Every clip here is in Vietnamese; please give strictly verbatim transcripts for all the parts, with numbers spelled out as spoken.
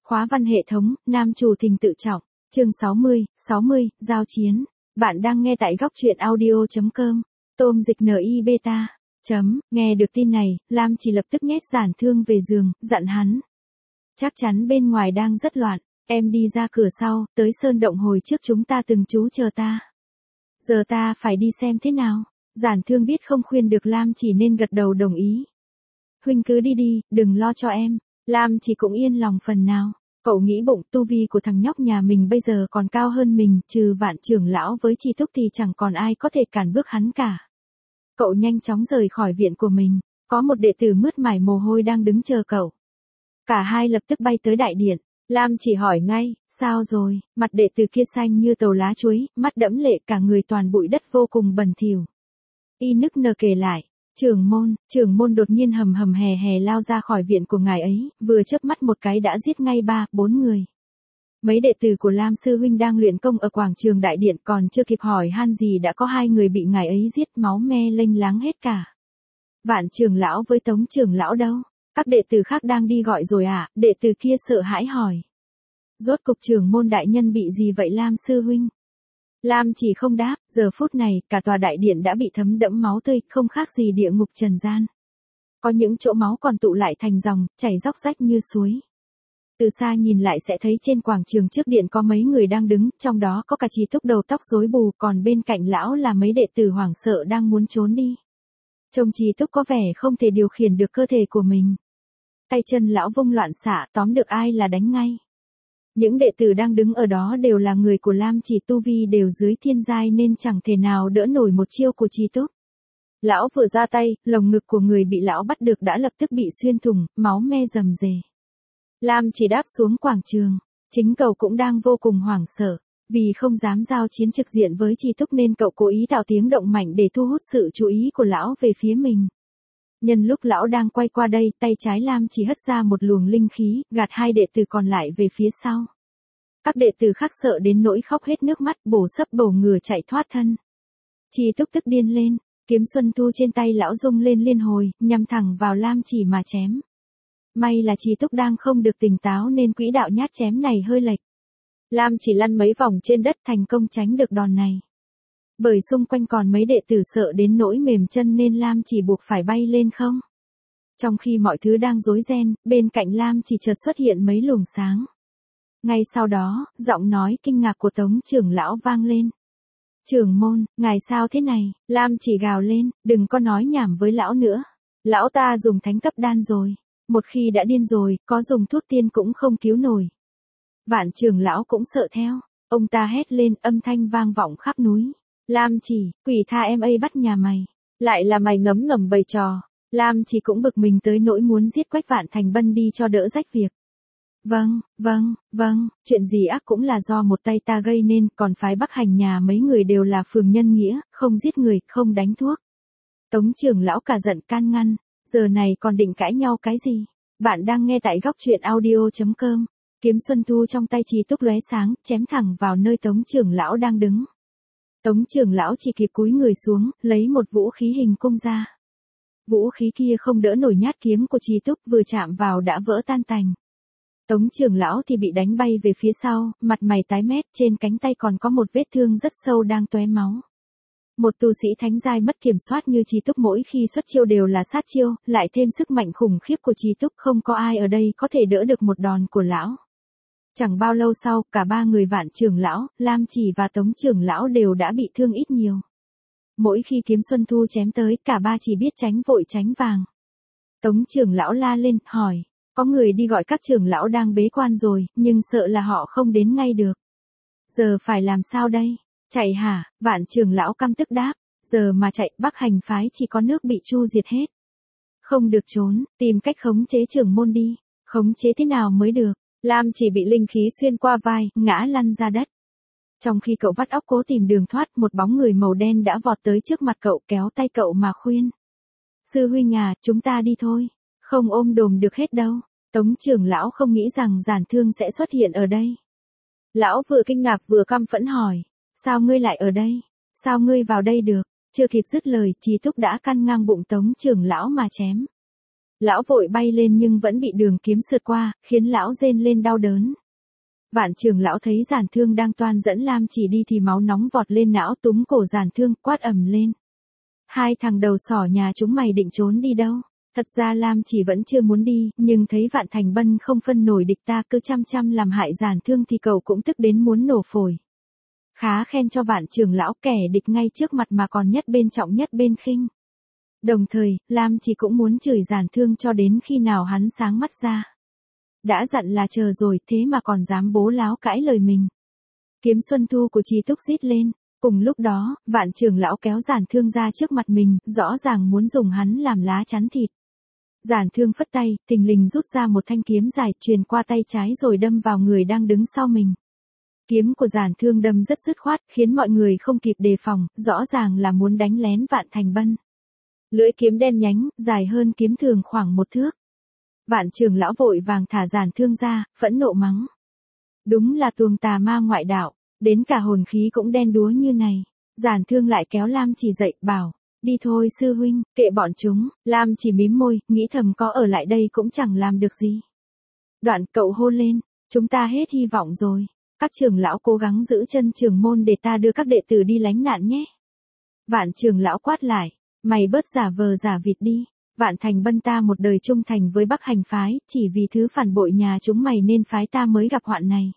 Khóa văn hệ thống, nam chủ Thình tự trọng, chương sáu mươi, sáu mươi, giao chiến. Bạn đang nghe tại góc truyện audio.com, tôm dịch en i beta. Chấm, nghe được tin này, Lam chỉ lập tức nhét Giản Thương về giường, dặn hắn. Chắc chắn bên ngoài đang rất loạn, em đi ra cửa sau, tới sơn động hồi trước chúng ta từng trú chờ ta. Giờ ta phải đi xem thế nào. Giản Thương biết không khuyên được Lam chỉ nên gật đầu đồng ý. Huynh cứ đi đi, đừng lo cho em. Lam chỉ cũng yên lòng phần nào. Cậu nghĩ bụng tu vi của thằng nhóc nhà mình bây giờ còn cao hơn mình, trừ Vạn trưởng lão với Chi Túc thì chẳng còn ai có thể cản bước hắn cả. Cậu nhanh chóng rời khỏi viện của mình, có một đệ tử mướt mải mồ hôi đang đứng chờ cậu. Cả hai lập tức bay tới đại điện. Lam chỉ hỏi ngay, sao rồi? Mặt đệ tử kia xanh như tàu lá chuối, mắt đẫm lệ, cả người toàn bụi đất vô cùng bẩn thỉu. Y nức nở kể lại, trưởng môn, trưởng môn đột nhiên hầm hầm hè hè lao ra khỏi viện của ngài ấy, vừa chớp mắt một cái đã giết ngay ba, bốn người. Mấy đệ tử của Lam sư huynh đang luyện công ở quảng trường đại điện, còn chưa kịp hỏi han gì đã có hai người bị ngài ấy giết, máu me lênh láng hết cả. Vạn trưởng lão với Tống trưởng lão đâu? Các đệ tử khác đang đi gọi rồi à? Đệ tử kia sợ hãi hỏi. Rốt cục trưởng môn đại nhân bị gì vậy Lam sư huynh? Lam chỉ không đáp, giờ phút này, cả tòa đại điện đã bị thấm đẫm máu tươi, không khác gì địa ngục trần gian. Có những chỗ máu còn tụ lại thành dòng, chảy róc rách như suối. Từ xa nhìn lại sẽ thấy trên quảng trường trước điện có mấy người đang đứng, trong đó có cả Chi Túc đầu tóc rối bù, còn bên cạnh lão là mấy đệ tử hoảng sợ đang muốn trốn đi. Trông Chi Túc có vẻ không thể điều khiển được cơ thể của mình. Tay chân lão vung loạn xạ, tóm được ai là đánh ngay. Những đệ tử đang đứng ở đó đều là người của Lam chỉ, tu vi đều dưới thiên giai nên chẳng thể nào đỡ nổi một chiêu của Chi Túc. Lão vừa ra tay, lồng ngực của người bị lão bắt được đã lập tức bị xuyên thủng, máu me rầm rề. Lam chỉ đáp xuống quảng trường, chính cậu cũng đang vô cùng hoảng sợ, vì không dám giao chiến trực diện với Chi Túc nên cậu cố ý tạo tiếng động mạnh để thu hút sự chú ý của lão về phía mình. Nhân lúc lão đang quay qua đây, tay trái Lam chỉ hất ra một luồng linh khí, gạt hai đệ tử còn lại về phía sau. Các đệ tử khác sợ đến nỗi khóc hết nước mắt, bổ sấp bổ ngửa chạy thoát thân. Chi Túc tức điên lên, kiếm xuân thu trên tay lão rung lên liên hồi, nhắm thẳng vào Lam chỉ mà chém. May là Chi Túc đang không được tỉnh táo nên quỹ đạo nhát chém này hơi lệch. Lam chỉ lăn mấy vòng trên đất thành công tránh được đòn này. Bởi xung quanh còn mấy đệ tử sợ đến nỗi mềm chân nên Lam chỉ buộc phải bay lên không. Trong khi mọi thứ đang rối ren, bên cạnh Lam chỉ chợt xuất hiện mấy luồng sáng. Ngay sau đó, giọng nói kinh ngạc của Tống trưởng lão vang lên. Trưởng môn, ngài sao thế này? Lam chỉ gào lên, đừng có nói nhảm với lão nữa. Lão ta dùng thánh cấp đan rồi. Một khi đã điên rồi, có dùng thuốc tiên cũng không cứu nổi. Vạn trưởng lão cũng sợ theo. Ông ta hét lên, âm thanh vang vọng khắp núi. Lam chỉ, quỷ tha em ấy bắt nhà mày. Lại là mày ngấm ngầm bày trò. Lam chỉ cũng bực mình tới nỗi muốn giết Quách Vạn Thành Bân đi cho đỡ rách việc. Vâng, vâng, vâng, chuyện gì ác cũng là do một tay ta gây nên, còn phái Bắc hành nhà mấy người đều là phường nhân nghĩa, không giết người, không đánh thuốc. Tống trưởng lão cả giận can ngăn, giờ này còn định cãi nhau cái gì? Bạn đang nghe tại góc truyện audio.com, kiếm xuân thu trong tay Chi Túc lóe sáng, chém thẳng vào nơi Tống trưởng lão đang đứng. Tống trưởng lão chỉ kịp cúi người xuống, lấy một vũ khí hình cung ra. Vũ khí kia không đỡ nổi nhát kiếm của Chi Túc, vừa chạm vào đã vỡ tan tành. Tống trưởng lão thì bị đánh bay về phía sau, mặt mày tái mét, trên cánh tay còn có một vết thương rất sâu đang tóe máu. Một tu sĩ thánh giai mất kiểm soát như Chi Túc mỗi khi xuất chiêu đều là sát chiêu, lại thêm sức mạnh khủng khiếp của Chi Túc, không có ai ở đây có thể đỡ được một đòn của lão. Chẳng bao lâu sau, cả ba người Vạn trưởng lão, Lam chỉ và Tống trưởng lão đều đã bị thương ít nhiều. Mỗi khi kiếm xuân thu chém tới, cả ba chỉ biết tránh vội tránh vàng. Tống trưởng lão la lên, hỏi, có người đi gọi các trưởng lão đang bế quan rồi, nhưng sợ là họ không đến ngay được. Giờ phải làm sao đây? Chạy hả? Vạn trưởng lão căm tức đáp, giờ mà chạy, Bắc hành phái chỉ có nước bị chu diệt hết. Không được trốn, tìm cách khống chế trưởng môn đi. Khống chế thế nào mới được? Lam chỉ bị linh khí xuyên qua vai, ngã lăn ra đất. Trong khi cậu vắt óc cố tìm đường thoát, một bóng người màu đen đã vọt tới trước mặt cậu, kéo tay cậu mà khuyên. Sư huynh à, chúng ta đi thôi. Không ôm đồm được hết đâu. Tống trưởng lão không nghĩ rằng Giản Thương sẽ xuất hiện ở đây. Lão vừa kinh ngạc vừa căm phẫn hỏi. Sao ngươi lại ở đây? Sao ngươi vào đây được? Chưa kịp dứt lời, Chi Túc đã căn ngang bụng Tống trưởng lão mà chém. Lão vội bay lên nhưng vẫn bị đường kiếm sượt qua, khiến lão rên lên đau đớn. Vạn trưởng lão thấy Giản Thương đang toan dẫn Lam Chỉ đi thì máu nóng vọt lên não, túm cổ Giản Thương, quát ầm lên. Hai thằng đầu sỏ nhà chúng mày định trốn đi đâu? Thật ra Lam Chỉ vẫn chưa muốn đi, nhưng thấy Vạn Thành Bân không phân nổi địch ta cứ chăm chăm làm hại Giản Thương thì cậu cũng tức đến muốn nổ phổi. Khá khen cho Vạn trưởng lão, kẻ địch ngay trước mặt mà còn nhất bên trọng nhất bên khinh. Đồng thời, Lam Chỉ cũng muốn chửi Giản Thương cho đến khi nào hắn sáng mắt ra. Đã dặn là chờ rồi, thế mà còn dám bố láo cãi lời mình. Kiếm Xuân Thu của Trí Túc rít lên. Cùng lúc đó, Vạn trưởng lão kéo Giản Thương ra trước mặt mình, rõ ràng muốn dùng hắn làm lá chắn thịt. Giản Thương phất tay, thình lình rút ra một thanh kiếm dài, truyền qua tay trái rồi đâm vào người đang đứng sau mình. Kiếm của Giản Thương đâm rất dứt khoát, khiến mọi người không kịp đề phòng, rõ ràng là muốn đánh lén Vạn Thành Bân. Lưỡi kiếm đen nhánh, dài hơn kiếm thường khoảng một thước. Vạn trưởng lão vội vàng thả Giản Thương ra, phẫn nộ mắng. Đúng là tuồng tà ma ngoại đạo, đến cả hồn khí cũng đen đúa như này. Giản Thương lại kéo Lam Chỉ dậy, bảo, đi thôi sư huynh, kệ bọn chúng. Lam Chỉ mím môi, nghĩ thầm có ở lại đây cũng chẳng làm được gì. Đoạn cậu hô lên, chúng ta hết hy vọng rồi. Các trưởng lão cố gắng giữ chân trưởng môn để ta đưa các đệ tử đi lánh nạn nhé. Vạn trưởng lão quát lại, mày bớt giả vờ giả vịt đi. Vạn Thành Bân ta một đời trung thành với Bắc Hành phái, chỉ vì thứ phản bội nhà chúng mày nên phái ta mới gặp hoạn này.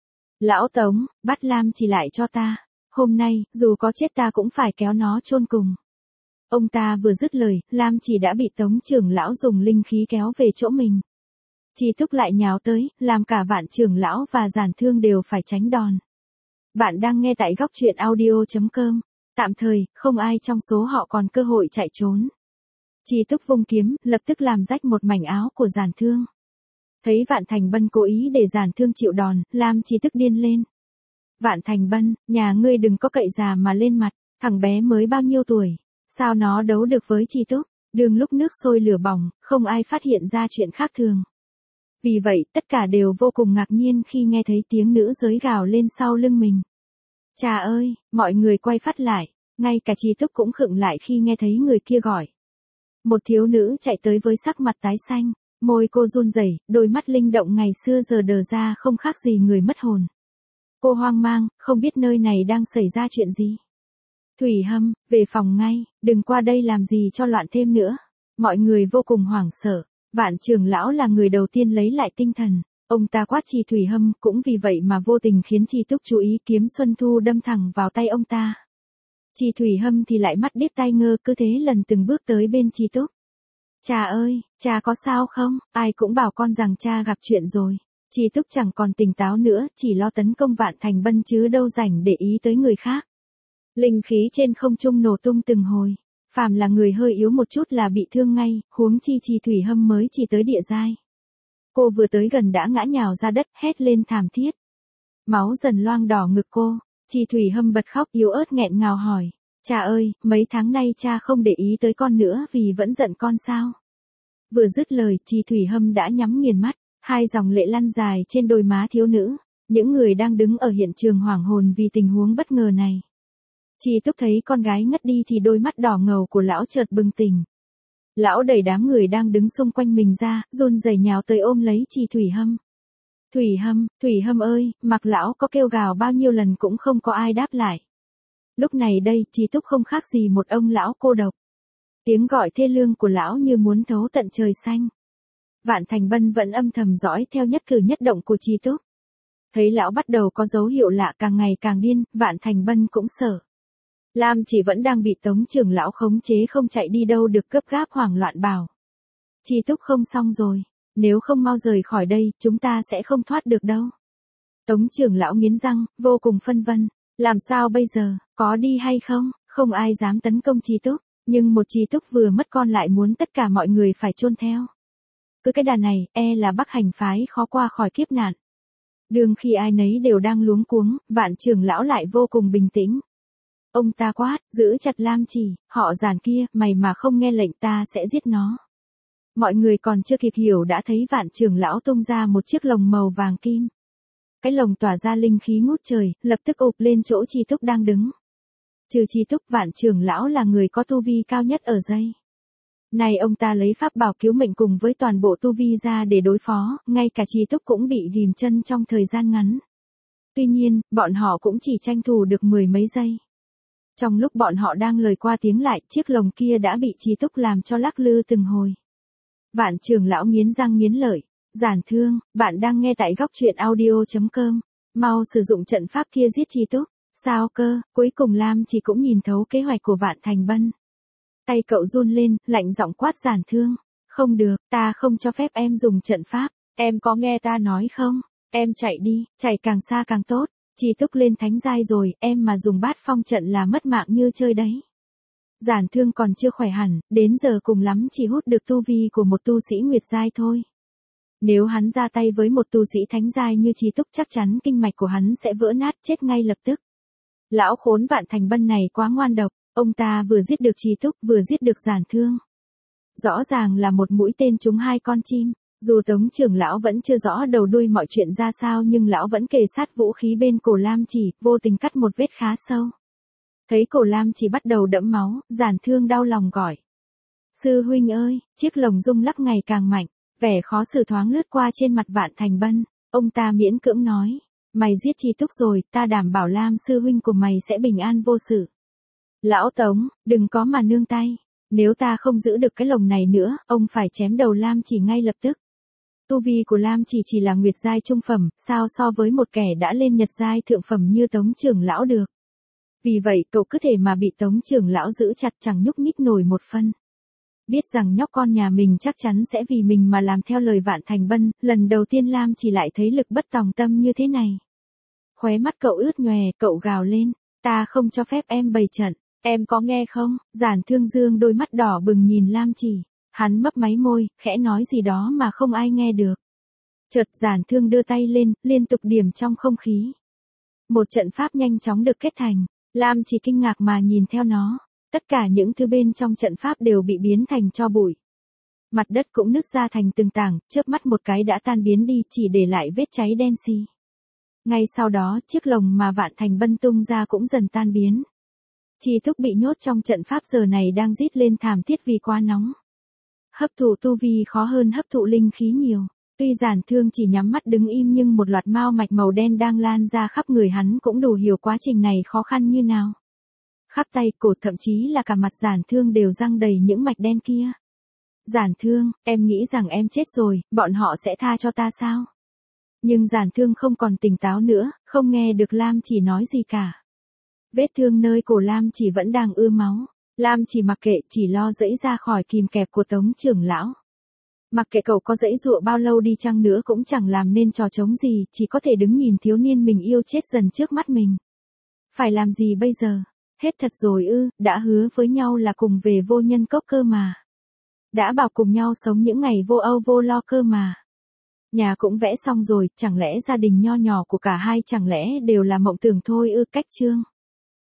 Lão Tống, bắt Lam Chỉ lại cho ta. Hôm nay, dù có chết ta cũng phải kéo nó chôn cùng. Ông ta vừa dứt lời, Lam Chỉ đã bị Tống trưởng lão dùng linh khí kéo về chỗ mình. Trí Túc lại nhào tới, làm cả Vạn trưởng lão và Giản Thương đều phải tránh đòn. Bạn đang nghe tại góc truyện audio chấm com. Tạm thời, không ai trong số họ còn cơ hội chạy trốn. Trí Túc vung kiếm, lập tức làm rách một mảnh áo của Giản Thương. Thấy Vạn Thành Bân cố ý để Giản Thương chịu đòn, Lam Chỉ tức điên lên. Vạn Thành Bân, nhà ngươi đừng có cậy già mà lên mặt, thằng bé mới bao nhiêu tuổi, sao nó đấu được với Trí Túc? Đường lúc nước sôi lửa bỏng, không ai phát hiện ra chuyện khác thường. Vì vậy, tất cả đều vô cùng ngạc nhiên khi nghe thấy tiếng nữ giới gào lên sau lưng mình. Chà ơi, mọi người quay phát lại, ngay cả Trí Túc cũng khựng lại khi nghe thấy người kia gọi. Một thiếu nữ chạy tới với sắc mặt tái xanh, môi cô run rẩy, đôi mắt linh động ngày xưa giờ đờ ra không khác gì người mất hồn. Cô hoang mang, không biết nơi này đang xảy ra chuyện gì. Thủy Hâm, về phòng ngay, đừng qua đây làm gì cho loạn thêm nữa. Mọi người vô cùng hoảng sợ. Vạn trưởng lão là người đầu tiên lấy lại tinh thần. Ông ta quát Trì Thủy Hâm, cũng vì vậy mà vô tình khiến Trí Túc chú ý, kiếm Xuân Thu đâm thẳng vào tay ông ta. Trì Thủy Hâm thì lại mắt điếc tai ngơ, cứ thế lần từng bước tới bên Trí Túc. Cha ơi, cha có sao không? Ai cũng bảo con rằng cha gặp chuyện rồi. Trí Túc chẳng còn tỉnh táo nữa, chỉ lo tấn công Vạn Thành Bân chứ đâu rảnh để ý tới người khác. Linh khí trên không trung nổ tung từng hồi. Phàm là người hơi yếu một chút là bị thương ngay, huống chi Trì Thủy Hâm mới chỉ tới địa giai. Cô vừa tới gần đã ngã nhào ra đất, hét lên thảm thiết. Máu dần loang đỏ ngực cô. Trì Thủy Hâm bật khóc yếu ớt nghẹn ngào hỏi. Cha ơi, mấy tháng nay cha không để ý tới con nữa vì vẫn giận con sao? Vừa dứt lời, Trì Thủy Hâm đã nhắm nghiền mắt, hai dòng lệ lăn dài trên đôi má thiếu nữ. Những người đang đứng ở hiện trường hoảng hồn vì tình huống bất ngờ này. Trí Túc thấy con gái ngất đi thì đôi mắt đỏ ngầu của lão chợt bừng tỉnh. Lão đẩy đám người đang đứng xung quanh mình ra, run rẩy nhào tới ôm lấy Trì Thủy Hâm. Thủy Hâm, Thủy Hâm ơi, mặc lão có kêu gào bao nhiêu lần cũng không có ai đáp lại. Lúc này đây, Trí Túc không khác gì một ông lão cô độc. Tiếng gọi thê lương của lão như muốn thấu tận trời xanh. Vạn Thành Bân vẫn âm thầm dõi theo nhất cử nhất động của Trí Túc. Thấy lão bắt đầu có dấu hiệu lạ, càng ngày càng điên, Vạn Thành Bân cũng sợ. Lam Chỉ vẫn đang bị Tống trưởng lão khống chế không chạy đi đâu được, gấp gáp hoảng loạn bảo. Trí Túc không xong rồi, nếu không mau rời khỏi đây, chúng ta sẽ không thoát được đâu. Tống trưởng lão nghiến răng, vô cùng phân vân. Làm sao bây giờ, có đi hay không? Không ai dám tấn công Trí Túc, nhưng một Trí Túc vừa mất con lại muốn tất cả mọi người phải chôn theo. Cứ cái đà này, e là Bắc Hành phái khó qua khỏi kiếp nạn. Đương khi ai nấy đều đang luống cuống, Vạn trưởng lão lại vô cùng bình tĩnh. Ông ta quát, giữ chặt Lam Chỉ, họ Giản kia, mày mà không nghe lệnh ta sẽ giết nó. Mọi người còn chưa kịp hiểu đã thấy Vạn trưởng lão tung ra một chiếc lồng màu vàng kim. Cái lồng tỏa ra linh khí ngút trời, lập tức ụp lên chỗ Trí Túc đang đứng. Trừ Trí Túc, Vạn trưởng lão là người có tu vi cao nhất ở dây. Này ông ta lấy pháp bảo cứu mệnh cùng với toàn bộ tu vi ra để đối phó, ngay cả Trí Túc cũng bị ghim chân trong thời gian ngắn. Tuy nhiên, bọn họ cũng chỉ tranh thủ được mười mấy giây. Trong lúc bọn họ đang lời qua tiếng lại, chiếc lồng kia đã bị Trí Túc làm cho lắc lư từng hồi. Vạn trưởng lão nghiến răng nghiến lợi. Giản Thương, bạn đang nghe tại góc truyện audio chấm com. Mau sử dụng trận pháp kia giết Trí Túc. Sao cơ, cuối cùng Lam Chỉ cũng nhìn thấu kế hoạch của Vạn Thành Bân. Tay cậu run lên, lạnh giọng quát Giản Thương. Không được, ta không cho phép em dùng trận pháp. Em có nghe ta nói không? Em chạy đi, chạy càng xa càng tốt. Trí Túc lên thánh giai rồi, em mà dùng bát phong trận là mất mạng như chơi đấy. Giản Thương còn chưa khỏe hẳn, đến giờ cùng lắm chỉ hút được tu vi của một tu sĩ nguyệt giai thôi. Nếu hắn ra tay với một tu sĩ thánh giai như Trí Túc chắc chắn kinh mạch của hắn sẽ vỡ nát chết ngay lập tức. Lão khốn Vạn Thành Bân này quá ngoan độc, ông ta vừa giết được Trí Túc vừa giết được Giản Thương. Rõ ràng là một mũi tên trúng hai con chim. Dù Tống trưởng lão vẫn chưa rõ đầu đuôi mọi chuyện ra sao nhưng lão vẫn kề sát vũ khí bên cổ Lam Chỉ, vô tình cắt một vết khá sâu. Thấy cổ Lam Chỉ bắt đầu đẫm máu, Giản Thương đau lòng gọi. Sư huynh ơi, chiếc lồng rung lắc ngày càng mạnh, vẻ khó xử thoáng lướt qua trên mặt Vạn Thành Bân, ông ta miễn cưỡng nói. Mày giết Trí Túc rồi, ta đảm bảo Lam sư huynh của mày sẽ bình an vô sự. Lão Tống, đừng có mà nương tay, nếu ta không giữ được cái lồng này nữa, ông phải chém đầu Lam Chỉ ngay lập tức. Tu vi của Lam Chỉ chỉ là nguyệt giai trung phẩm, sao so với một kẻ đã lên nhật giai thượng phẩm như Tống trưởng lão được. Vì vậy cậu cứ thể mà bị Tống trưởng lão giữ chặt chẳng nhúc nhích nổi một phân. Biết rằng nhóc con nhà mình chắc chắn sẽ vì mình mà làm theo lời Vạn Thành Bân, lần đầu tiên Lam Chỉ lại thấy lực bất tòng tâm như thế này. Khóe mắt cậu ướt nhòe, cậu gào lên, ta không cho phép em bày trận, em có nghe không? Giản Thương dương đôi mắt đỏ bừng nhìn Lam Chỉ. Hắn mấp máy môi, khẽ nói gì đó mà không ai nghe được. Chợt Giản Thương đưa tay lên, liên tục điểm trong không khí. Một trận pháp nhanh chóng được kết thành, Lam Chỉ kinh ngạc mà nhìn theo nó. Tất cả những thứ bên trong trận pháp đều bị biến thành tro bụi. Mặt đất cũng nứt ra thành từng tảng, chớp mắt một cái đã tan biến đi, chỉ để lại vết cháy đen xì. Ngay sau đó, chiếc lồng mà Vạn Thành Bân tung ra cũng dần tan biến. Trí Túc bị nhốt trong trận pháp giờ này đang rít lên thảm thiết vì quá nóng. Hấp thụ tu vi khó hơn hấp thụ linh khí nhiều. Tuy Giản Thương chỉ nhắm mắt đứng im nhưng một loạt mao mạch màu đen đang lan ra khắp người hắn cũng đủ hiểu quá trình này khó khăn như nào. Khắp tay, cổ, thậm chí là cả mặt Giản Thương đều răng đầy những mạch đen kia. Giản Thương, em nghĩ rằng em chết rồi, bọn họ sẽ tha cho ta sao? Nhưng Giản Thương không còn tỉnh táo nữa, không nghe được Lam Chỉ nói gì cả. Vết thương nơi cổ Lam Chỉ vẫn đang ưa máu. Lam Chỉ mặc kệ, chỉ lo dẫy ra khỏi kìm kẹp của Tống trưởng lão. Mặc kệ cậu có dẫy dụa bao lâu đi chăng nữa cũng chẳng làm nên trò trống gì, chỉ có thể đứng nhìn thiếu niên mình yêu chết dần trước mắt mình. Phải làm gì bây giờ? Hết thật rồi ư, đã hứa với nhau là cùng về Vô Nhân Cốc cơ mà. Đã bảo cùng nhau sống những ngày vô âu vô lo cơ mà. Nhà cũng vẽ xong rồi, chẳng lẽ gia đình nho nhỏ của cả hai chẳng lẽ đều là mộng tưởng thôi ư? Cách chương